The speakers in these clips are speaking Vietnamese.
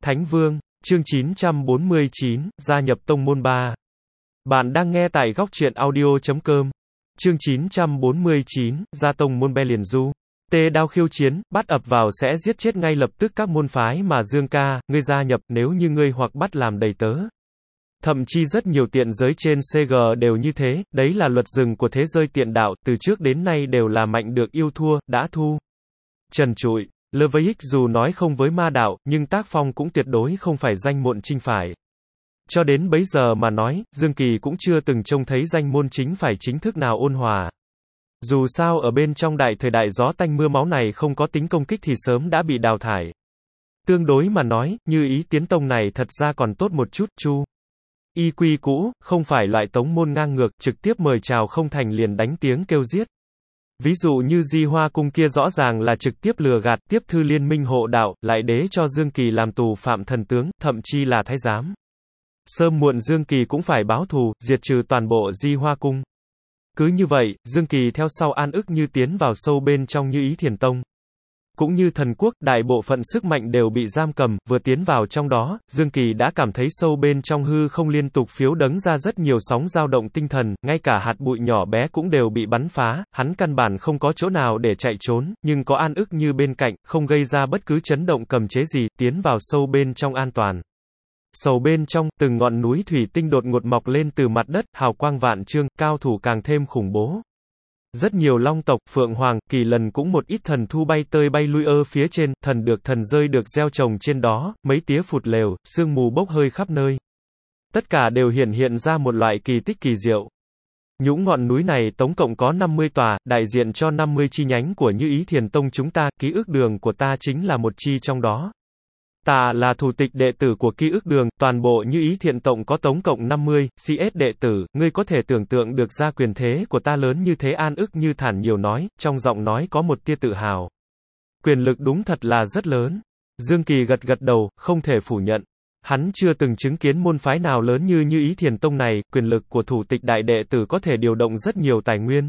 Thánh Vương, chương 949, gia nhập tông môn 3. Bạn đang nghe tại góc truyện audio.com. Chương 949, gia tông môn Be liền du. Tê đao khiêu chiến, bắt ập vào sẽ giết chết ngay lập tức các môn phái mà Dương ca, ngươi gia nhập, nếu như ngươi hoặc bắt làm đầy tớ. Thậm chí rất nhiều tiện giới trên CG đều như thế, đấy là luật rừng của thế giới tiện đạo, từ trước đến nay đều là mạnh được yêu thua, đã thu. Trần trụi. LVX dù nói không với ma đạo, nhưng tác phong cũng tuyệt đối không phải danh môn chính phải. Cho đến bấy giờ mà nói, Dương Kỳ cũng chưa từng trông thấy danh môn chính phải chính thức nào ôn hòa. Dù sao ở bên trong đại thời đại gió tanh mưa máu này không có tính công kích thì sớm đã bị đào thải. Tương đối mà nói, như ý tiến tông này thật ra còn tốt một chút, chu. Y quy cũ, không phải loại tống môn ngang ngược, trực tiếp mời chào không thành liền đánh tiếng kêu giết. Ví dụ như Di Hoa Cung kia rõ ràng là trực tiếp lừa gạt, tiếp thư liên minh hộ đạo, lại đế cho Dương Kỳ làm tù phạm thần tướng, thậm chi là thái giám. Sớm muộn Dương Kỳ cũng phải báo thù, diệt trừ toàn bộ Di Hoa Cung. Cứ như vậy, Dương Kỳ theo sau An Ức Như tiến vào sâu bên trong Như Ý Thiền Tông. Cũng như thần quốc, đại bộ phận sức mạnh đều bị giam cầm, vừa tiến vào trong đó, Dương Kỳ đã cảm thấy sâu bên trong hư không liên tục phiếu đấng ra rất nhiều sóng dao động tinh thần, ngay cả hạt bụi nhỏ bé cũng đều bị bắn phá, hắn căn bản không có chỗ nào để chạy trốn, nhưng có An Ức Như bên cạnh, không gây ra bất cứ chấn động cầm chế gì, tiến vào sâu bên trong an toàn. Sâu bên trong, từng ngọn núi thủy tinh đột ngột mọc lên từ mặt đất, hào quang vạn trương, cao thủ càng thêm khủng bố. Rất nhiều long tộc, phượng hoàng, kỳ lần cũng một ít thần thu bay tơi bay lui phía trên, thần được thần rơi được gieo trồng trên đó, mấy tía phụt lều, sương mù bốc hơi khắp nơi. Tất cả đều hiện ra một loại kỳ tích kỳ diệu. Nhũ ngọn núi này tổng cộng có 50 tòa, đại diện cho 50 chi nhánh của Như Ý Thiền Tông chúng ta, ký ức đường của ta chính là một chi trong đó. Ta là thủ tịch đệ tử của ký ức đường, toàn bộ Như Ý Thiện Tông có tổng cộng 50, CS đệ tử, ngươi có thể tưởng tượng được ra quyền thế của ta lớn như thế. An Ức Như thản nhiều nói, trong giọng nói có một tia tự hào. Quyền lực đúng thật là rất lớn. Dương Kỳ gật gật đầu, không thể phủ nhận. Hắn chưa từng chứng kiến môn phái nào lớn như Như Ý Thiền Tông này, quyền lực của thủ tịch đại đệ tử có thể điều động rất nhiều tài nguyên.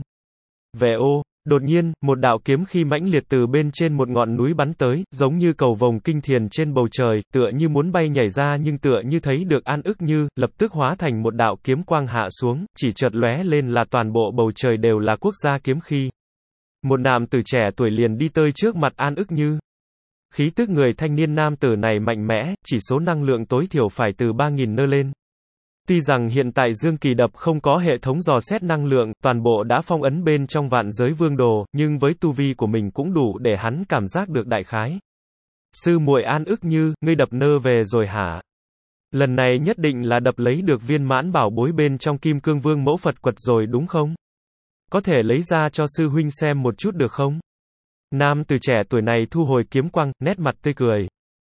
Đột nhiên, một đạo kiếm khí mãnh liệt từ bên trên một ngọn núi bắn tới, giống như cầu vồng kinh thiền trên bầu trời, tựa như muốn bay nhảy ra nhưng tựa như thấy được An Ức Như, lập tức hóa thành một đạo kiếm quang hạ xuống, chỉ chợt lóe lên là toàn bộ bầu trời đều là quốc gia kiếm khí. Một nam tử trẻ tuổi liền đi tới trước mặt An Ức Như. Khí tức người thanh niên nam tử này mạnh mẽ, chỉ số năng lượng tối thiểu phải từ 3.000 nơ lên. Tuy rằng hiện tại Dương Kỳ đập không có hệ thống dò xét năng lượng, toàn bộ đã phong ấn bên trong vạn giới vương đồ, nhưng với tu vi của mình cũng đủ để hắn cảm giác được đại khái. Sư muội An Ức Như, ngươi đập nơ về rồi hả? Lần này nhất định là đập lấy được viên mãn bảo bối bên trong Kim Cương Vương mẫu Phật quật rồi đúng không? Có thể lấy ra cho sư huynh xem một chút được không? Nam từ trẻ tuổi này thu hồi kiếm quang, nét mặt tươi cười.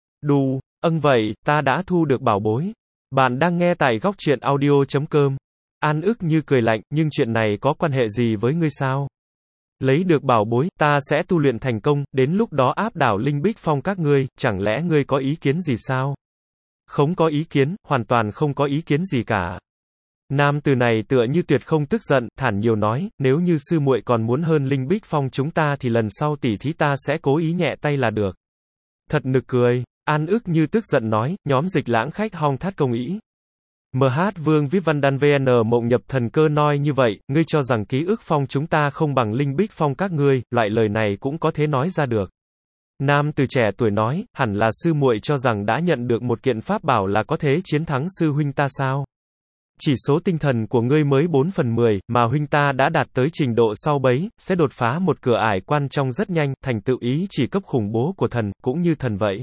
Vậy, ta đã thu được bảo bối. Bạn đang nghe tại góc truyện audio.com. An Ức Như cười lạnh, nhưng chuyện này có quan hệ gì với ngươi sao? Lấy được bảo bối, ta sẽ tu luyện thành công, đến lúc đó áp đảo Linh Bích Phong các ngươi, chẳng lẽ ngươi có ý kiến gì sao? Không có ý kiến, hoàn toàn không có ý kiến gì cả. Nam từ này tựa như tuyệt không tức giận, thản nhiều nói, nếu như sư muội còn muốn hơn Linh Bích Phong chúng ta thì lần sau tỷ thí ta sẽ cố ý nhẹ tay là được. Thật nực cười. An Ức Như tức giận nói, nhóm Dịch Lãng khách hong thát công ý. MH Vương Vip Văn Đan VN Mộng Nhập Thần Cơ nói như vậy, ngươi cho rằng ký ức phong chúng ta không bằng Linh Bích Phong các ngươi, loại lời này cũng có thể nói ra được. Nam từ trẻ tuổi nói, hẳn là sư muội cho rằng đã nhận được một kiện pháp bảo là có thể chiến thắng sư huynh ta sao? Chỉ số tinh thần của ngươi mới 4/10, mà huynh ta đã đạt tới trình độ sau bấy, sẽ đột phá một cửa ải quan trong rất nhanh, thành tựu ý chỉ cấp khủng bố của thần, cũng như thần vậy.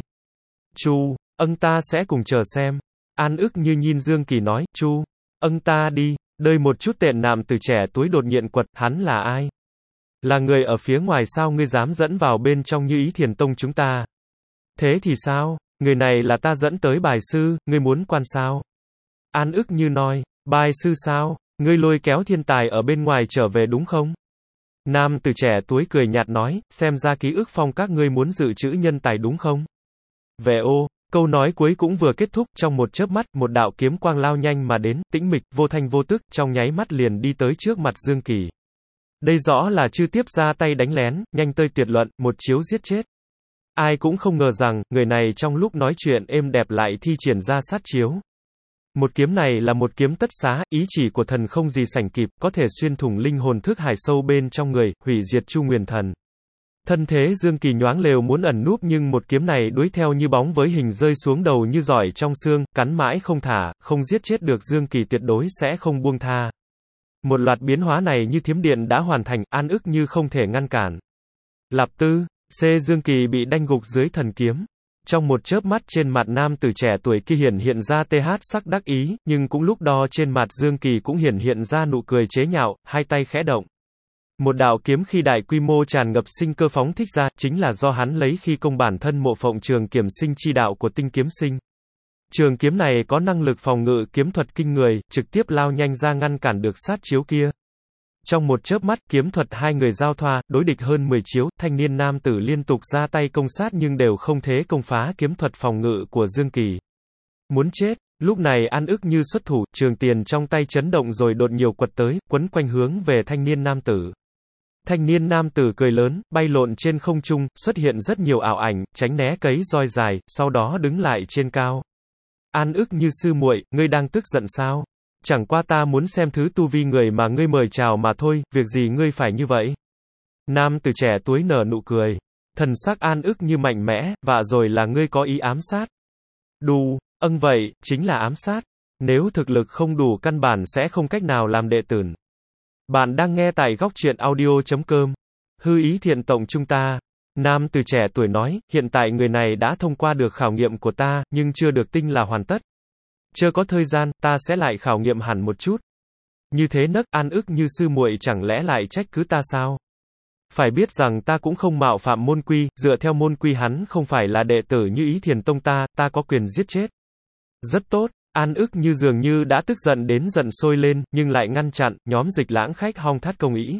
Ta sẽ cùng chờ xem. An Ức Như nhìn Dương Kỳ nói, ta đi, đời một chút tệ nam từ trẻ tuổi đột nhiên quật, hắn là ai? Là người ở phía ngoài sao ngươi dám dẫn vào bên trong Như Ý Thiền Tông chúng ta? Thế thì sao? Người này là ta dẫn tới bài sư, ngươi muốn quan sao? An Ức Như nói, bài sư sao? Ngươi lôi kéo thiên tài ở bên ngoài trở về đúng không? Nam từ trẻ tuổi cười nhạt nói, xem ra ký ức phong các ngươi muốn dự trữ nhân tài đúng không? Câu nói cuối cũng vừa kết thúc, trong một chớp mắt, một đạo kiếm quang lao nhanh mà đến, tĩnh mịch, vô thanh vô tức, trong nháy mắt liền đi tới trước mặt Dương Kỳ. Đây rõ là chưa tiếp ra tay đánh lén, nhanh tơi tuyệt luận, một chiếu giết chết. Ai cũng không ngờ rằng, người này trong lúc nói chuyện êm đẹp lại thi triển ra sát chiếu. Một kiếm này là một kiếm tất xá, ý chỉ của thần không gì sánh kịp, có thể xuyên thủng linh hồn thức hải sâu bên trong người, hủy diệt Chu Nguyên Thần. Thân thế Dương Kỳ nhoáng lều muốn ẩn núp nhưng một kiếm này đuổi theo như bóng với hình rơi xuống đầu như giỏi trong xương, cắn mãi không thả, không giết chết được Dương Kỳ tuyệt đối sẽ không buông tha. Một loạt biến hóa này như thiểm điện đã hoàn thành, an ức như không thể ngăn cản. Lạp Tư, Dương Kỳ bị đanh gục dưới thần kiếm. Trong một chớp mắt trên mặt nam tử trẻ tuổi kia hiện ra sắc đắc ý, nhưng cũng lúc đó trên mặt Dương Kỳ cũng hiện ra nụ cười chế nhạo, hai tay khẽ động. Một đạo kiếm khi đại quy mô tràn ngập sinh cơ phóng thích ra, chính là do hắn lấy khi công bản thân mộ phộng trường kiếm sinh chi đạo của tinh kiếm sinh. Trường kiếm này có năng lực phòng ngự kiếm thuật kinh người, trực tiếp lao nhanh ra ngăn cản được sát chiếu kia. Trong một chớp mắt, kiếm thuật hai người giao thoa, đối địch hơn 10 chiếu, thanh niên nam tử liên tục ra tay công sát nhưng đều không thể công phá kiếm thuật phòng ngự của Dương Kỳ. Muốn chết, lúc này An ức như xuất thủ, trường tiền trong tay chấn động rồi đột nhiều quật tới, quấn quanh hướng về thanh niên nam tử. Thanh niên nam tử cười lớn, bay lộn trên không trung, xuất hiện rất nhiều ảo ảnh, tránh né cấy roi dài, sau đó đứng lại trên cao. An ức như sư muội, ngươi đang tức giận sao? Chẳng qua ta muốn xem thứ tu vi người mà ngươi mời chào mà thôi, việc gì ngươi phải như vậy? Nam tử trẻ tuổi nở nụ cười. Thần sắc An ức như mạnh mẽ, và rồi là ngươi có ý ám sát. Đù, vậy, chính là ám sát. Nếu thực lực không đủ căn bản sẽ không cách nào làm đệ tử. Bạn đang nghe tại góc truyện audio.com. Hư ý thiện tông chúng ta. Nam tử trẻ tuổi nói, hiện tại người này đã thông qua được khảo nghiệm của ta, nhưng chưa được tinh là hoàn tất. Chưa có thời gian, ta sẽ lại khảo nghiệm hẳn một chút. Như thế nấc, An ức như sư muội chẳng lẽ lại trách cứ ta sao? Phải biết rằng ta cũng không mạo phạm môn quy, dựa theo môn quy hắn không phải là đệ tử như ý thiền tông ta có quyền giết chết. Rất tốt, An ức như dường như đã tức giận đến giận sôi lên, nhưng lại ngăn chặn, nhóm dịch lãng khách hong thát công ý.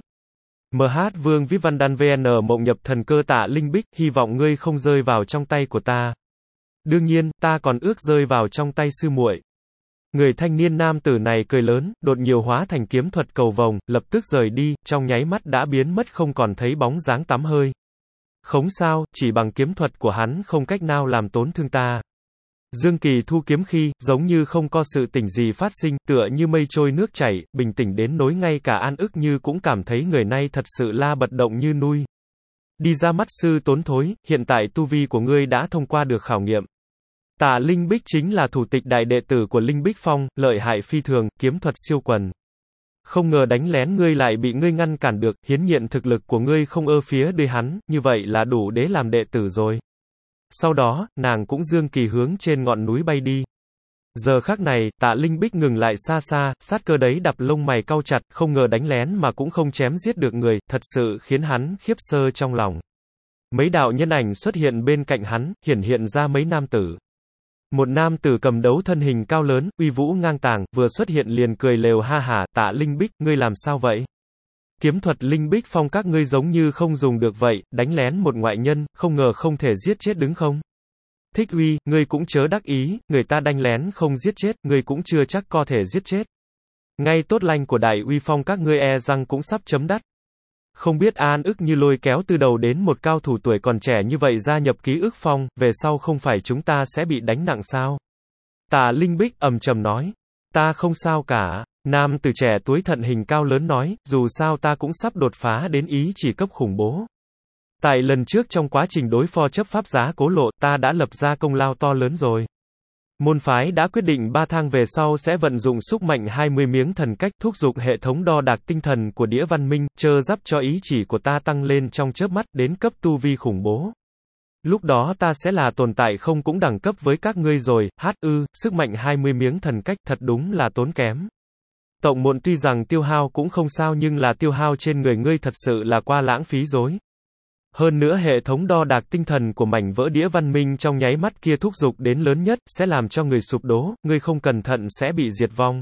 MH Vương Viết Văn Đan VN Mộng nhập thần cơ Tạ Linh Bích, hy vọng ngươi không rơi vào trong tay của ta. Đương nhiên, ta còn ước rơi vào trong tay sư muội. Người thanh niên nam tử này cười lớn, đột nhiều hóa thành kiếm thuật cầu vồng, lập tức rời đi, trong nháy mắt đã biến mất không còn thấy bóng dáng tắm hơi. Không sao, chỉ bằng kiếm thuật của hắn không cách nào làm tổn thương ta. Dương Kỳ thu kiếm khi, giống như không có sự tỉnh gì phát sinh, tựa như mây trôi nước chảy, bình tĩnh đến nỗi ngay cả An ức như cũng cảm thấy người này thật sự la bật động như nuôi. Đi ra mắt sư tốn thối, hiện tại tu vi của ngươi đã thông qua được khảo nghiệm. Tạ Linh Bích chính là thủ tịch đại đệ tử của Linh Bích Phong, lợi hại phi thường, kiếm thuật siêu quần. Không ngờ đánh lén ngươi lại bị ngươi ngăn cản được, hiến nhiên thực lực của ngươi không ơ phía đôi hắn, như vậy là đủ để làm đệ tử rồi. Sau đó, nàng cũng Dương Kỳ hướng trên ngọn núi bay đi. Giờ khắc này, Tạ Linh Bích ngừng lại xa xa, sát cơ đấy đập lông mày cau chặt, không ngờ đánh lén mà cũng không chém giết được người, thật sự khiến hắn khiếp sơ trong lòng. Mấy đạo nhân ảnh xuất hiện bên cạnh hắn, hiện ra mấy nam tử. Một nam tử cầm đấu thân hình cao lớn, uy vũ ngang tàng, vừa xuất hiện liền cười lều ha hả, Tạ Linh Bích, ngươi làm sao vậy? Kiếm thuật Linh Bích Phong các ngươi giống như không dùng được vậy, đánh lén một ngoại nhân, không ngờ không thể giết chết đứng không? Thích Uy, ngươi cũng chớ đắc ý, người ta đánh lén không giết chết, ngươi cũng chưa chắc có thể giết chết. Ngay tốt lành của Đại Uy Phong các ngươi e rằng cũng sắp chấm đắt. Không biết An ức như lôi kéo từ đầu đến một cao thủ tuổi còn trẻ như vậy gia nhập ký ức phong, về sau không phải chúng ta sẽ bị đánh nặng sao? Tạ Linh Bích ầm trầm nói. Ta không sao cả. Nam tử trẻ tuổi thận hình cao lớn nói, dù sao ta cũng sắp đột phá đến ý chỉ cấp khủng bố. Tại lần trước trong quá trình đối phó chấp pháp giá Cố Lộ, ta đã lập ra công lao to lớn rồi. Môn phái đã quyết định 3 tháng về sau sẽ vận dụng sức mạnh 20 miếng thần cách thúc giục hệ thống đo đạc tinh thần của đĩa văn minh, chơ dắp cho ý chỉ của ta tăng lên trong chớp mắt đến cấp tu vi khủng bố. Lúc đó ta sẽ là tồn tại không cũng đẳng cấp với các ngươi rồi, sức mạnh 20 miếng thần cách thật đúng là tốn kém. Tổng muộn tuy rằng tiêu hao cũng không sao nhưng là tiêu hao trên người ngươi thật sự là qua lãng phí rồi. Hơn nữa hệ thống đo đạc tinh thần của mảnh vỡ đĩa văn minh trong nháy mắt kia thúc giục đến lớn nhất, sẽ làm cho người sụp đổ, ngươi không cẩn thận sẽ bị diệt vong.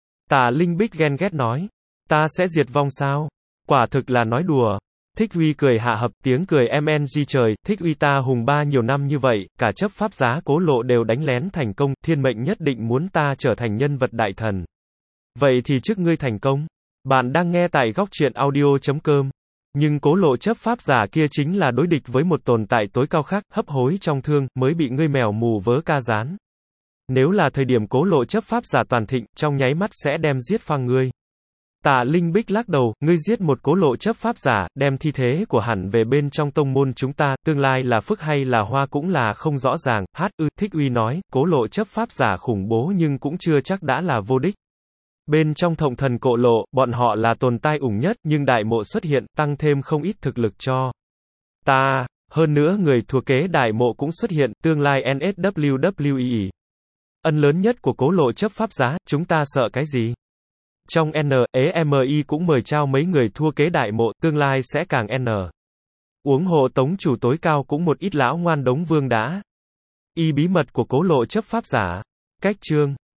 Tạ Linh Bích ghen ghét nói, ta sẽ diệt vong sao? Quả thực là nói đùa. Thích Uy cười hạ hập tiếng cười MNG trời, Thích Uy ta hùng ba nhiều năm như vậy, cả chấp pháp giá Cố Lộ đều đánh lén thành công, thiên mệnh nhất định muốn ta trở thành nhân vật đại thần. Vậy thì chúc ngươi thành công. Bạn đang nghe tại góc truyện audio.com. Nhưng cố lộ chấp pháp giả kia chính là đối địch với một tồn tại tối cao khác, hấp hối trong thương, mới bị ngươi mèo mù vớ ca rán. Nếu là thời điểm cố lộ chấp pháp giả toàn thịnh, trong nháy mắt sẽ đem giết phang ngươi. Tạ Linh Bích lắc đầu, ngươi giết một cố lộ chấp pháp giả, đem thi thế của hẳn về bên trong tông môn chúng ta, tương lai là phước hay là hoa cũng là không rõ ràng. Thích Uy nói, cố lộ chấp pháp giả khủng bố nhưng cũng chưa chắc đã là vô địch. Bên trong Thộng Thần Cộ Lộ, bọn họ là tồn tại ủng nhất, nhưng đại mộ xuất hiện, tăng thêm không ít thực lực cho ta. Hơn nữa người thừa kế đại mộ cũng xuất hiện, tương lai NSWWE. Ân lớn nhất của cố lộ chấp pháp giá, chúng ta sợ cái gì? Trong NEMI cũng mời trao mấy người thua kế đại mộ, tương lai sẽ càng uống hộ tống chủ tối cao cũng một ít lão ngoan đống vương đã. Y bí mật của cố lộ chấp pháp giả. Cách chương